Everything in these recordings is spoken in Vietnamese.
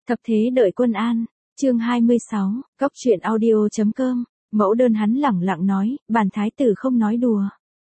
Thập thế đợi quân an, chương 26, góc truyện audio.com, mẫu đơn hắn lẳng lặng nói, bản thái tử không nói đùa.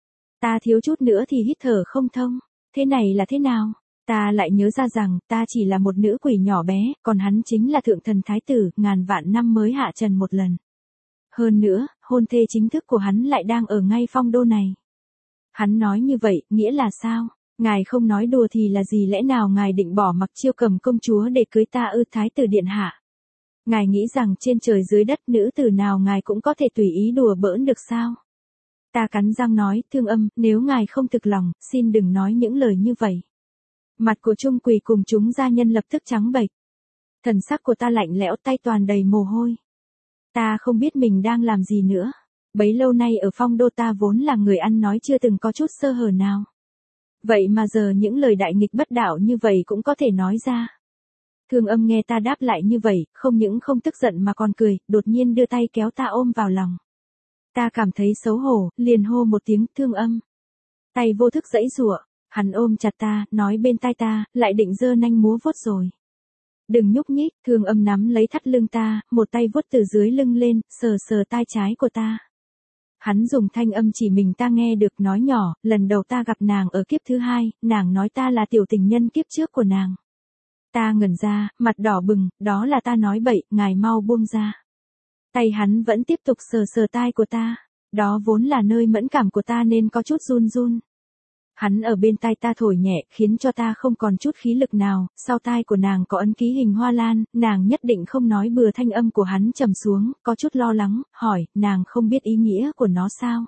Ta thiếu chút nữa thì hít thở không thông, thế này là thế nào? Ta lại nhớ ra rằng, ta chỉ là một nữ quỷ nhỏ bé, còn hắn chính là thượng thần thái tử, ngàn vạn năm mới hạ trần một lần. Hơn nữa, hôn thê chính thức của hắn lại đang ở ngay phong đô này. Hắn nói như vậy, nghĩa là sao? Ngài không nói đùa thì là gì, lẽ nào ngài định bỏ mặc Chiêu Cầm công chúa để cưới ta ư? Thái tử điện hạ? Ngài nghĩ rằng trên trời dưới đất nữ tử nào ngài cũng có thể tùy ý đùa bỡn được sao? Ta cắn răng nói, Thương Âm, nếu ngài không thực lòng, xin đừng nói những lời như vậy. Mặt của Trung Quỳ cùng chúng gia nhân lập tức trắng bệch. Thần sắc của ta lạnh lẽo, tay toàn đầy mồ hôi. Ta không biết mình đang làm gì nữa. Bấy lâu nay ở phong đô ta vốn là người ăn nói chưa từng có chút sơ hở nào. Vậy mà giờ những lời đại nghịch bất đạo như vậy cũng có thể nói ra. Thương Âm nghe ta đáp lại như vậy, không những không tức giận mà còn cười, đột nhiên đưa tay kéo ta ôm vào lòng. Ta cảm thấy xấu hổ, liền hô một tiếng, Thương Âm. Tay vô thức giãy giụa, hắn ôm chặt ta, nói bên tai ta, lại định giơ nanh múa vuốt rồi. Đừng nhúc nhích. Thương Âm nắm lấy thắt lưng ta, một tay vuốt từ dưới lưng lên, sờ sờ tai trái của ta. Hắn dùng thanh âm chỉ mình ta nghe được, nói nhỏ, lần đầu ta gặp nàng ở kiếp thứ hai, nàng nói ta là tiểu tình nhân kiếp trước của nàng. Ta ngẩn ra, mặt đỏ bừng, đó là ta nói bậy, ngài mau buông ra. Tay hắn vẫn tiếp tục sờ sờ tai của ta, đó vốn là nơi mẫn cảm của ta nên có chút run run. Hắn ở bên tai ta thổi nhẹ, khiến cho ta không còn chút khí lực nào, sau tai của nàng có ấn ký hình hoa lan, nàng nhất định không nói bừa. Thanh âm của hắn trầm xuống, có chút lo lắng, hỏi, nàng không biết ý nghĩa của nó sao?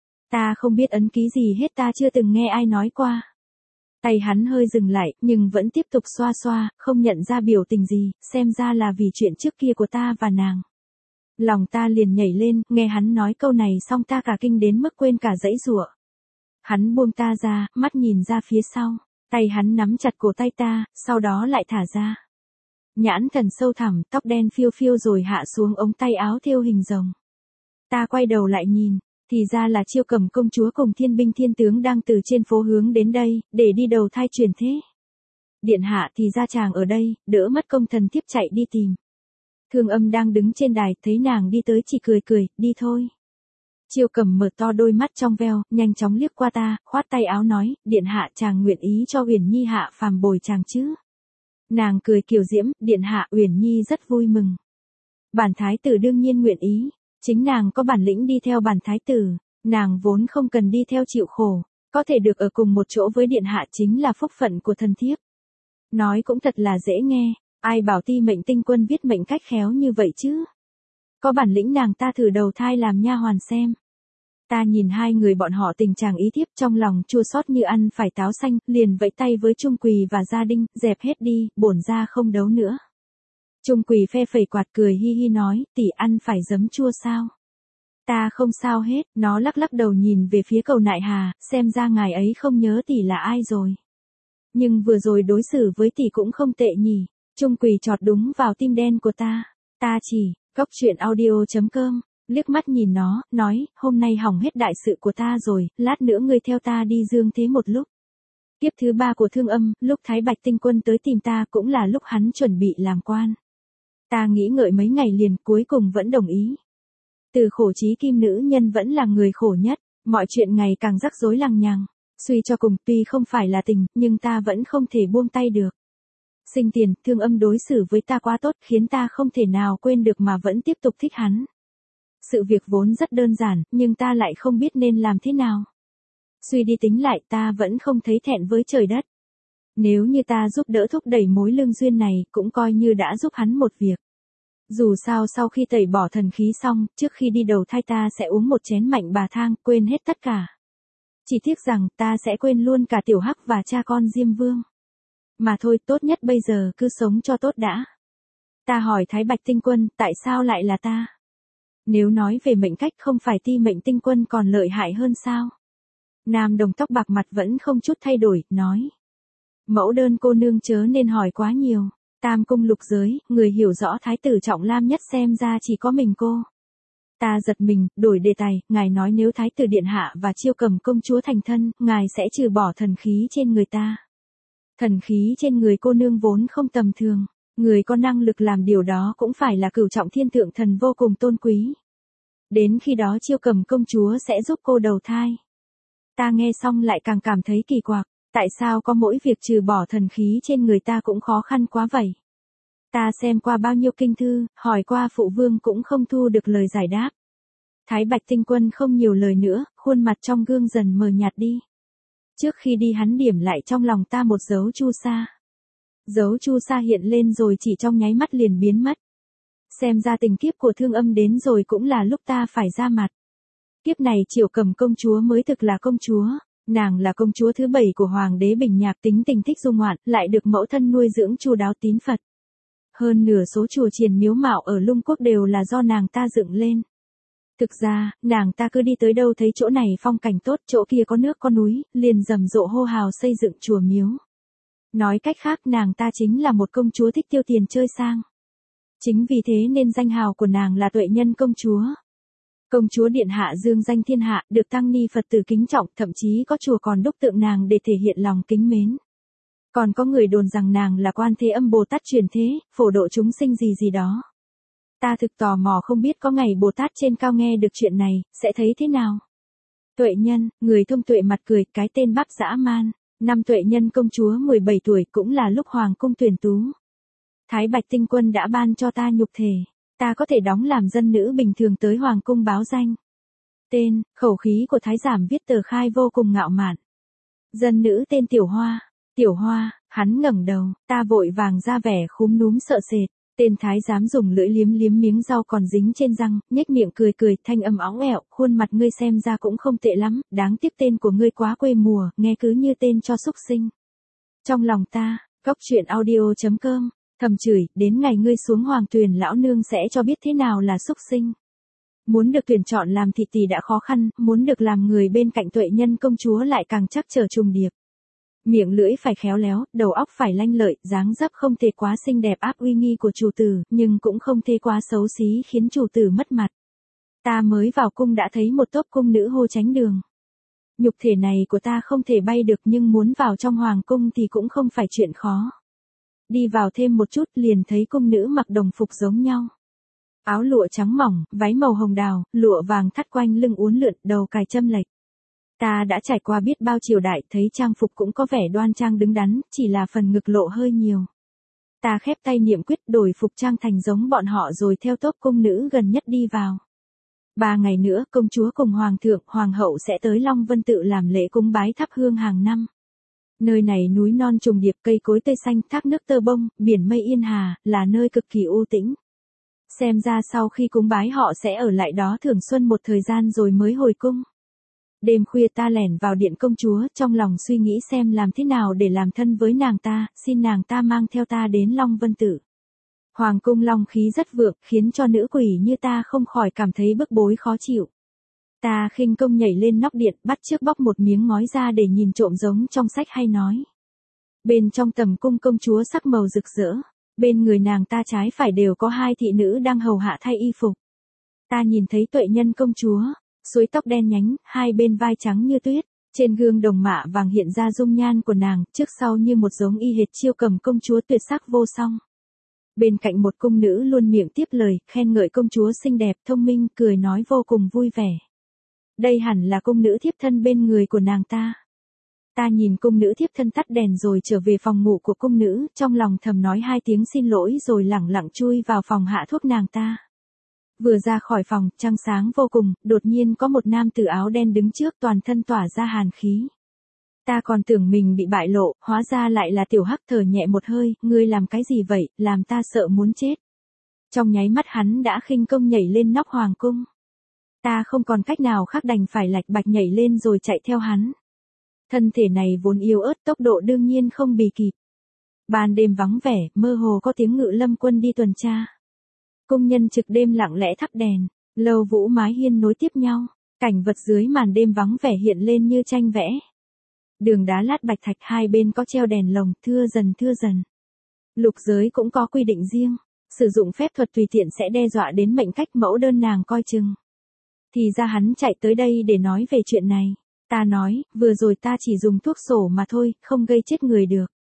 Ta không biết ấn ký gì hết, ta chưa từng nghe ai nói qua. Tay hắn hơi dừng lại, nhưng vẫn tiếp tục xoa xoa, không nhận ra biểu tình gì, xem ra là vì chuyện trước kia của ta và nàng. Lòng ta liền nhảy lên, nghe hắn nói câu này xong ta cả kinh đến mức quên cả giãy giụa. Hắn buông ta ra, mắt nhìn ra phía sau, tay hắn nắm chặt cổ tay ta, sau đó lại thả ra. Nhãn thần sâu thẳm, tóc đen phiêu phiêu rồi hạ xuống ống tay áo thêu hình rồng. Ta quay đầu lại nhìn, thì ra là Chiêu Cầm công chúa cùng thiên binh thiên tướng đang từ trên phố hướng đến đây, để đi đầu thai truyền thế. Điện hạ, thì ra chàng ở đây, đỡ mất công thần thiếp chạy đi tìm. Thương Âm đang đứng trên đài, thấy nàng đi tới chỉ cười cười, đi thôi. Chiêu Cầm mở to đôi mắt trong veo, nhanh chóng liếc qua ta, khoát tay áo nói, điện hạ, chàng nguyện ý cho Uyển Nhi hạ phàm bồi chàng chứ? Nàng cười kiều diễm, điện hạ, Uyển Nhi rất vui mừng. Bản thái tử đương nhiên nguyện ý, chính nàng có bản lĩnh đi theo bản thái tử, nàng vốn không cần đi theo chịu khổ, có thể được ở cùng một chỗ với điện hạ chính là phúc phận của thần thiếp. Nói cũng thật là dễ nghe, ai bảo Ti Mệnh Tinh Quân viết mệnh cách khéo như vậy chứ? Có bản lĩnh nàng ta thử đầu thai làm nha hoàn xem. Ta nhìn hai người bọn họ tình chàng ý thiếp, trong lòng chua xót như ăn phải táo xanh, liền vẫy tay với Trung Quỳ và Gia Đinh, dẹp hết đi, bổn gia không đấu nữa. Trung Quỳ phe phẩy quạt cười hi hi nói, tỷ ăn phải giấm chua sao? Ta không sao hết, nó lắc lắc đầu nhìn về phía Cầu Nại Hà, xem ra ngài ấy không nhớ tỷ là ai rồi. Nhưng vừa rồi đối xử với tỷ cũng không tệ nhỉ. Trung Quỳ chọt đúng vào tim đen của ta. Ta chỉ, góc truyện audio.com, liếc mắt nhìn nó, nói, hôm nay hỏng hết đại sự của ta rồi, lát nữa ngươi theo ta đi dương thế một lúc. Kiếp thứ ba của Thương Âm, lúc Thái Bạch Tinh Quân tới tìm ta cũng là lúc hắn chuẩn bị làm quan. Ta nghĩ ngợi mấy ngày liền, cuối cùng vẫn đồng ý. Từ khổ chí kim nữ nhân vẫn là người khổ nhất, mọi chuyện ngày càng rắc rối lằng nhằng. Suy cho cùng, tuy không phải là tình, nhưng ta vẫn không thể buông tay được. Sinh tiền, Thương Âm đối xử với ta quá tốt, khiến ta không thể nào quên được mà vẫn tiếp tục thích hắn. Sự việc vốn rất đơn giản, nhưng ta lại không biết nên làm thế nào. Suy đi tính lại, ta vẫn không thấy thẹn với trời đất. Nếu như ta giúp đỡ thúc đẩy mối lương duyên này, cũng coi như đã giúp hắn một việc. Dù sao sau khi tẩy bỏ thần khí xong, trước khi đi đầu thai ta sẽ uống một chén mạnh bà thang, quên hết tất cả. Chỉ tiếc rằng, ta sẽ quên luôn cả Tiểu Hắc và cha con Diêm Vương. Mà thôi, tốt nhất bây giờ cứ sống cho tốt đã. Ta hỏi Thái Bạch Tinh Quân, tại sao lại là ta? Nếu nói về mệnh cách, không phải Ti Mệnh Tinh Quân còn lợi hại hơn sao? Nam đồng tóc bạc mặt vẫn không chút thay đổi, nói. Mẫu đơn cô nương chớ nên hỏi quá nhiều. Tam cung lục giới, người hiểu rõ thái tử trọng lam nhất xem ra chỉ có mình cô. Ta giật mình, đổi đề tài, ngài nói nếu thái tử điện hạ và Chiêu Cầm công chúa thành thân, ngài sẽ trừ bỏ thần khí trên người ta. Thần khí trên người cô nương vốn không tầm thường. Người có năng lực làm điều đó cũng phải là cửu trọng thiên thượng thần vô cùng tôn quý. Đến khi đó Chiêu Cầm công chúa sẽ giúp cô đầu thai. Ta nghe xong lại càng cảm thấy kỳ quặc, tại sao có mỗi việc trừ bỏ thần khí trên người ta cũng khó khăn quá vậy? Ta xem qua bao nhiêu kinh thư, hỏi qua phụ vương cũng không thu được lời giải đáp. Thái Bạch Tinh Quân không nhiều lời nữa, khuôn mặt trong gương dần mờ nhạt đi. Trước khi đi hắn điểm lại trong lòng ta một dấu chu sa. Dấu chu sa hiện lên rồi chỉ trong nháy mắt liền biến mất. Xem ra tình kiếp của Thương Âm đến rồi cũng là lúc ta phải ra mặt. Kiếp này Chiêu Cầm công chúa mới thực là công chúa. Nàng là công chúa thứ 7 của Hoàng đế Bình Nhạc, tính tình thích dung ngoạn, lại được mẫu thân nuôi dưỡng chu đáo tín Phật. Hơn nửa số chùa chiền miếu mạo ở Lung Quốc đều là do nàng ta dựng lên. Thực ra, nàng ta cứ đi tới đâu thấy chỗ này phong cảnh tốt, chỗ kia có nước có núi, liền rầm rộ hô hào xây dựng chùa miếu. Nói cách khác nàng ta chính là một công chúa thích tiêu tiền chơi sang. Chính vì thế nên danh hào của nàng là Tuệ Nhân công chúa. Công chúa điện hạ dương danh thiên hạ, được tăng ni Phật tử kính trọng, thậm chí có chùa còn đúc tượng nàng để thể hiện lòng kính mến. Còn có người đồn rằng nàng là Quan Thế Âm Bồ Tát truyền thế, phổ độ chúng sinh gì gì đó. Ta thực tò mò không biết có ngày Bồ Tát trên cao nghe được chuyện này, sẽ thấy thế nào. Tuệ Nhân, người thông tuệ mặt cười, cái tên Bắc dã man. Năm Tuệ Nhân công chúa 17 tuổi cũng là lúc hoàng cung tuyển tú. Thái Bạch Tinh Quân đã ban cho ta nhục thể, ta có thể đóng làm dân nữ bình thường tới hoàng cung báo danh. Tên, khẩu khí của thái giám viết tờ khai vô cùng ngạo mạn. Dân nữ tên Tiểu Hoa. Tiểu Hoa, hắn ngẩng đầu, ta vội vàng ra vẻ khúm núm sợ sệt. Tên thái giám dùng lưỡi liếm liếm miếng rau còn dính trên răng, nhếch miệng cười cười, thanh âm óng ẹo, khuôn mặt ngươi xem ra cũng không tệ lắm, đáng tiếc tên của ngươi quá quê mùa, nghe cứ như tên cho súc sinh. Trong lòng ta, goctruyện.audio.com, thầm chửi, đến ngày ngươi xuống hoàng tuyền lão nương sẽ cho biết thế nào là súc sinh. Muốn được tuyển chọn làm thị tỷ đã khó khăn, muốn được làm người bên cạnh Tuệ Nhân công chúa lại càng chắc trở trùng điệp. Miệng lưỡi phải khéo léo, đầu óc phải lanh lợi, dáng dấp không thể quá xinh đẹp áp uy nghi của chủ tử, nhưng cũng không thể quá xấu xí khiến chủ tử mất mặt. Ta mới vào cung đã thấy một tốp cung nữ hô tránh đường. Nhục thể này của ta không thể bay được nhưng muốn vào trong hoàng cung thì cũng không phải chuyện khó. Đi vào thêm một chút liền thấy cung nữ mặc đồng phục giống nhau. Áo lụa trắng mỏng, váy màu hồng đào, lụa vàng thắt quanh lưng uốn lượn, đầu cài châm lệch. Ta đã trải qua biết bao triều đại, thấy trang phục cũng có vẻ đoan trang đứng đắn, chỉ là phần ngực lộ hơi nhiều. Ta khép tay niệm quyết đổi phục trang thành giống bọn họ rồi theo tốp cung nữ gần nhất đi vào. 3 ngày nữa, công chúa cùng hoàng thượng, hoàng hậu sẽ tới Long Vân Tự làm lễ cúng bái thắp hương hàng năm. Nơi này núi non trùng điệp, cây cối tươi xanh, thác nước tơ bông, biển mây yên hà, là nơi cực kỳ u tĩnh. Xem ra sau khi cúng bái họ sẽ ở lại đó thường xuân một thời gian rồi mới hồi cung. Đêm khuya ta lẻn vào điện công chúa, trong lòng suy nghĩ xem làm thế nào để làm thân với nàng ta, xin nàng ta mang theo ta đến Long Vân Tự. Hoàng cung long khí rất vượng, khiến cho nữ quỷ như ta không khỏi cảm thấy bức bối khó chịu. Ta khinh công nhảy lên nóc điện, bắt chước bóc một miếng ngói ra để nhìn trộm giống trong sách hay nói. Bên trong tầm cung công chúa sắc màu rực rỡ, bên người nàng ta trái phải đều có 2 thị nữ đang hầu hạ thay y phục. Ta nhìn thấy Tuệ Nhân công chúa, suối tóc đen nhánh, 2 bên vai trắng như tuyết, trên gương đồng mạ vàng hiện ra dung nhan của nàng, trước sau như một giống y hệt Chiêu Cầm công chúa tuyệt sắc vô song. Bên cạnh một cung nữ luôn miệng tiếp lời, khen ngợi công chúa xinh đẹp, thông minh, cười nói vô cùng vui vẻ. Đây hẳn là cung nữ thiếp thân bên người của nàng ta. Ta nhìn cung nữ thiếp thân tắt đèn rồi trở về phòng ngủ của cung nữ, trong lòng thầm nói 2 tiếng xin lỗi rồi lẳng lặng chui vào phòng hạ thuốc nàng ta. Vừa ra khỏi phòng, trăng sáng vô cùng, đột nhiên có một nam tử áo đen đứng trước, toàn thân tỏa ra hàn khí. Ta còn tưởng mình bị bại lộ, hóa ra lại là Tiểu Hắc, thở nhẹ một hơi, ngươi làm cái gì vậy, làm ta sợ muốn chết. Trong nháy mắt hắn đã khinh công nhảy lên nóc hoàng cung. Ta không còn cách nào khác đành phải lạch bạch nhảy lên rồi chạy theo hắn. Thân thể này vốn yếu ớt, tốc độ đương nhiên không bì kịp. Ban đêm vắng vẻ, mơ hồ có tiếng ngự lâm quân đi tuần tra. Cung nhân trực đêm lặng lẽ thắp đèn, lầu vũ mái hiên nối tiếp nhau, cảnh vật dưới màn đêm vắng vẻ hiện lên như tranh vẽ. Đường đá lát bạch thạch, 2 bên có treo đèn lồng, thưa dần thưa dần. Lục giới cũng có quy định riêng, sử dụng phép thuật tùy tiện sẽ đe dọa đến mệnh cách mẫu đơn nàng coi chừng. Thì ra hắn chạy tới đây để nói về chuyện này. Ta nói, vừa rồi ta chỉ dùng thuốc sổ mà thôi, không gây chết người được.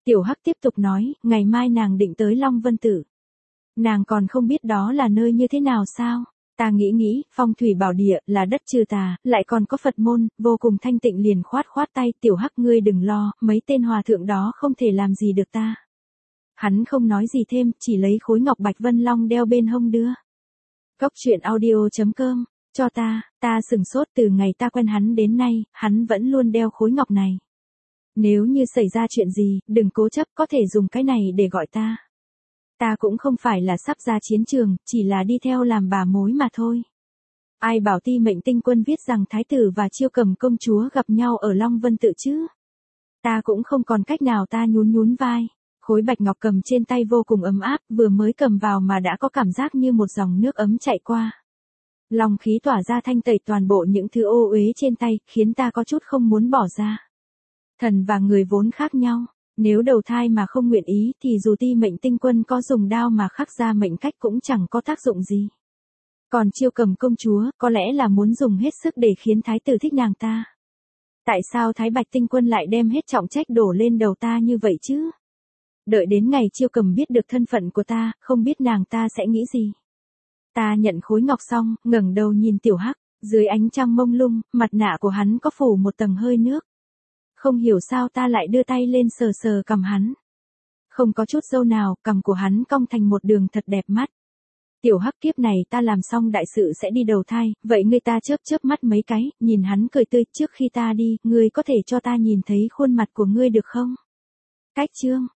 Tiểu Hắc tiếp tục nói, ngày mai nàng định tới Long Vân Tự. Nàng còn không biết đó là nơi như thế nào sao? Ta nghĩ, phong thủy bảo địa, là đất trừ tà, lại còn có Phật môn, vô cùng thanh tịnh liền khoát tay, Tiểu Hắc ngươi đừng lo, mấy tên hòa thượng đó không thể làm gì được ta. Hắn không nói gì thêm, chỉ lấy khối ngọc Bạch Vân Long đeo bên hông đưa. Cốc truyện audio.com, cho ta sửng sốt từ ngày ta quen hắn đến nay, hắn vẫn luôn đeo khối ngọc này. Nếu như xảy ra chuyện gì, đừng cố chấp, có thể dùng cái này để gọi ta. Ta cũng không phải là sắp ra chiến trường, chỉ là đi theo làm bà mối mà thôi. Ai bảo Ti Mệnh Tinh Quân viết rằng Thái tử và Chiêu Cầm công chúa gặp nhau ở Long Vân Tự chứ? Ta cũng không còn cách nào, ta nhún vai. Khối bạch ngọc cầm trên tay vô cùng ấm áp, vừa mới cầm vào mà đã có cảm giác như một dòng nước ấm chạy qua. Long khí tỏa ra thanh tẩy toàn bộ những thứ ô uế trên tay, khiến ta có chút không muốn bỏ ra. Thần và người vốn khác nhau. Nếu đầu thai mà không nguyện ý thì dù Ti Mệnh Tinh Quân có dùng đao mà khắc ra mệnh cách cũng chẳng có tác dụng gì. Còn Chiêu Cầm công chúa có lẽ là muốn dùng hết sức để khiến thái tử thích nàng ta. Tại sao Thái Bạch Tinh Quân lại đem hết trọng trách đổ lên đầu ta như vậy chứ? Đợi đến ngày Chiêu Cầm biết được thân phận của ta, không biết nàng ta sẽ nghĩ gì. Ta nhận khối ngọc xong, ngẩng đầu nhìn Tiểu Hắc, dưới ánh trăng mông lung, mặt nạ của hắn có phủ một tầng hơi nước. Không hiểu sao ta lại đưa tay lên sờ sờ cằm hắn. Không có chút râu nào, cằm của hắn cong thành một đường thật đẹp mắt. Tiểu Hắc, kiếp này ta làm xong đại sự sẽ đi đầu thai, vậy ngươi, ta chớp mắt mấy cái, nhìn hắn cười tươi, trước khi ta đi, ngươi có thể cho ta nhìn thấy khuôn mặt của ngươi được không? Cách chương